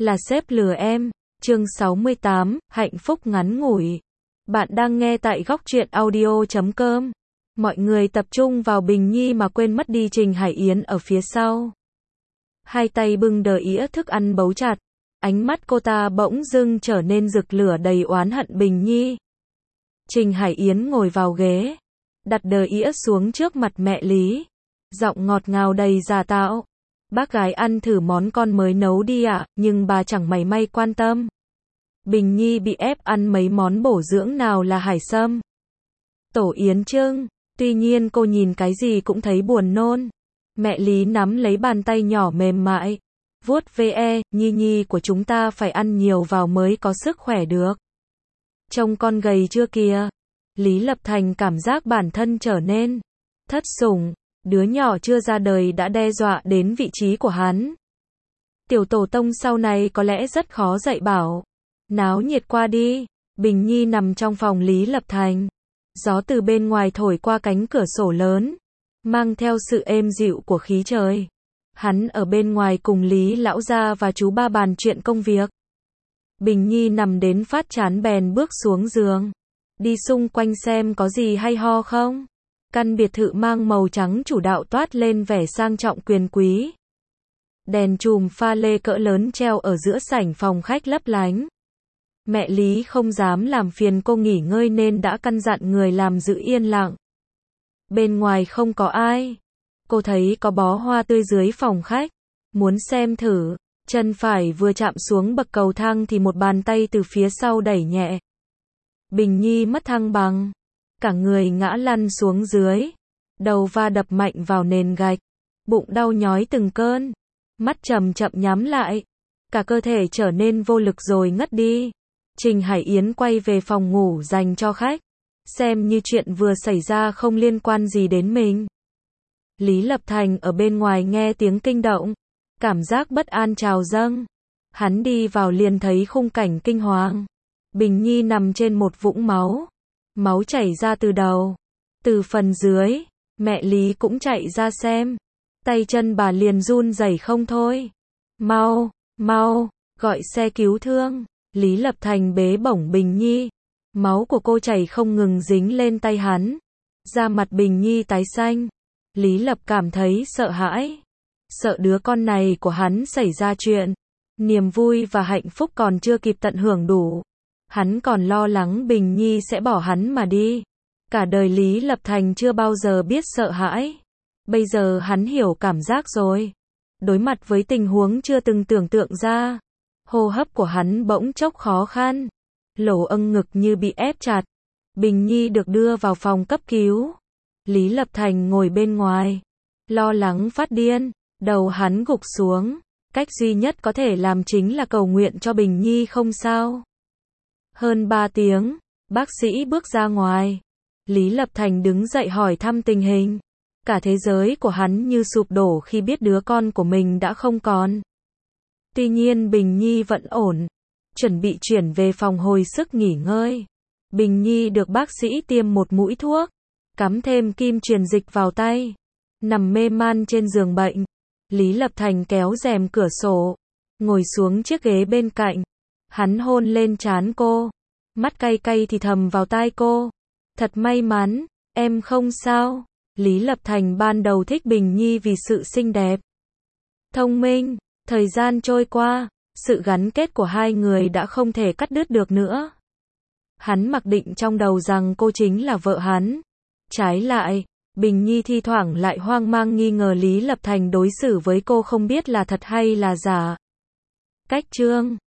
là sếp lừa em. Chương 68, hạnh phúc ngắn ngủi. Bạn đang nghe tại Góc Truyện Audio.com. Mọi người tập trung vào Bình Nhi mà quên mất đi Trình Hải Yến ở phía sau. Hai tay bưng đờ ĩa thức ăn bấu chặt. Ánh mắt cô ta bỗng dưng trở nên rực lửa đầy oán hận Bình Nhi. Trình Hải Yến ngồi vào ghế, đặt đờ ĩa xuống trước mặt mẹ Lý. Giọng ngọt ngào đầy giả tạo. Bác gái ăn thử món con mới nấu đi ạ, nhưng bà chẳng mảy may quan tâm. Bình Nhi bị ép ăn mấy món bổ dưỡng nào là hải sâm, tổ yến trưng, tuy nhiên cô nhìn cái gì cũng thấy buồn nôn. Mẹ Lý nắm lấy bàn tay nhỏ mềm mại, vuốt ve, Nhi của chúng ta phải ăn nhiều vào mới có sức khỏe được. Trông con gầy chưa kìa. Lý Lập Thành cảm giác bản thân trở nên thất sủng. Đứa nhỏ chưa ra đời đã đe dọa đến vị trí của hắn. Tiểu tổ tông sau này có lẽ rất khó dạy bảo. Náo nhiệt qua đi. Bình Nhi nằm trong phòng Lý Lập Thành. Gió từ bên ngoài thổi qua cánh cửa sổ lớn, mang theo sự êm dịu của khí trời. Hắn ở bên ngoài cùng Lý lão gia và chú ba bàn chuyện công việc. Bình Nhi nằm đến phát chán bèn bước xuống giường, đi xung quanh xem có gì hay ho không. Căn biệt thự mang màu trắng chủ đạo toát lên vẻ sang trọng quyền quý. Đèn chùm pha lê cỡ lớn treo ở giữa sảnh phòng khách lấp lánh. Mẹ Lý không dám làm phiền cô nghỉ ngơi nên đã căn dặn người làm giữ yên lặng. Bên ngoài không có ai. Cô thấy có bó hoa tươi dưới phòng khách, muốn xem thử. Chân phải vừa chạm xuống bậc cầu thang thì một bàn tay từ phía sau đẩy nhẹ. Bình Nhi mất thăng bằng, cả người ngã lăn xuống dưới, đầu va đập mạnh vào nền gạch, bụng đau nhói từng cơn, mắt chậm chậm nhắm lại, cả cơ thể trở nên vô lực rồi ngất đi. Trình Hải Yến quay về phòng ngủ dành cho khách, xem như chuyện vừa xảy ra không liên quan gì đến mình. Lý Lập Thành ở bên ngoài nghe tiếng kinh động, cảm giác bất an trào dâng. Hắn đi vào liền thấy khung cảnh kinh hoàng. Bình Nhi nằm trên một vũng máu. Máu chảy ra từ đầu, từ phần dưới. Mẹ Lý cũng chạy ra xem. Tay chân bà liền run rẩy không thôi. Mau, mau, gọi xe cứu thương. Lý Lập Thành bế bổng Bình Nhi. Máu của cô chảy không ngừng dính lên tay hắn. Da mặt Bình Nhi tái xanh. Lý Lập cảm thấy sợ hãi. Sợ đứa con này của hắn xảy ra chuyện. Niềm vui và hạnh phúc còn chưa kịp tận hưởng đủ. Hắn còn lo lắng Bình Nhi sẽ bỏ hắn mà đi. Cả đời Lý Lập Thành chưa bao giờ biết sợ hãi. Bây giờ hắn hiểu cảm giác rồi. Đối mặt với tình huống chưa từng tưởng tượng ra. Hô hấp của hắn bỗng chốc khó khăn. Lỗ âng ngực như bị ép chặt. Bình Nhi được đưa vào phòng cấp cứu. Lý Lập Thành ngồi bên ngoài, lo lắng phát điên. Đầu hắn gục xuống. Cách duy nhất có thể làm chính là cầu nguyện cho Bình Nhi không sao. Hơn 3 tiếng, bác sĩ bước ra ngoài. Lý Lập Thành đứng dậy hỏi thăm tình hình. Cả thế giới của hắn như sụp đổ khi biết đứa con của mình đã không còn. Tuy nhiên Bình Nhi vẫn ổn, chuẩn bị chuyển về phòng hồi sức nghỉ ngơi. Bình Nhi được bác sĩ tiêm một mũi thuốc, cắm thêm kim truyền dịch vào tay, nằm mê man trên giường bệnh. Lý Lập Thành kéo rèm cửa sổ, ngồi xuống chiếc ghế bên cạnh. Hắn hôn lên trán cô, mắt cay cay thì thầm vào tai cô. Thật may mắn, em không sao. Lý Lập Thành ban đầu thích Bình Nhi vì sự xinh đẹp, thông minh. Thời gian trôi qua, sự gắn kết của hai người đã không thể cắt đứt được nữa. Hắn mặc định trong đầu rằng cô chính là vợ hắn. Trái lại, Bình Nhi thi thoảng lại hoang mang nghi ngờ Lý Lập Thành đối xử với cô không biết là thật hay là giả. Cách chương